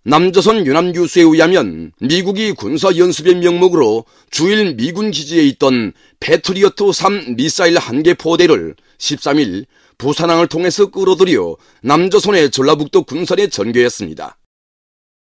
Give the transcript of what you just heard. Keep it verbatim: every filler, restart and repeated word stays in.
남조선 연합뉴스에 의하면 미국이 군사연습의 명목으로 주일 미군 기지에 있던 패트리어트 삼 미사일 한 개 포대를 십삼 일 부산항을 통해서 끌어들여 남조선의 전라북도 군산에 전개했습니다.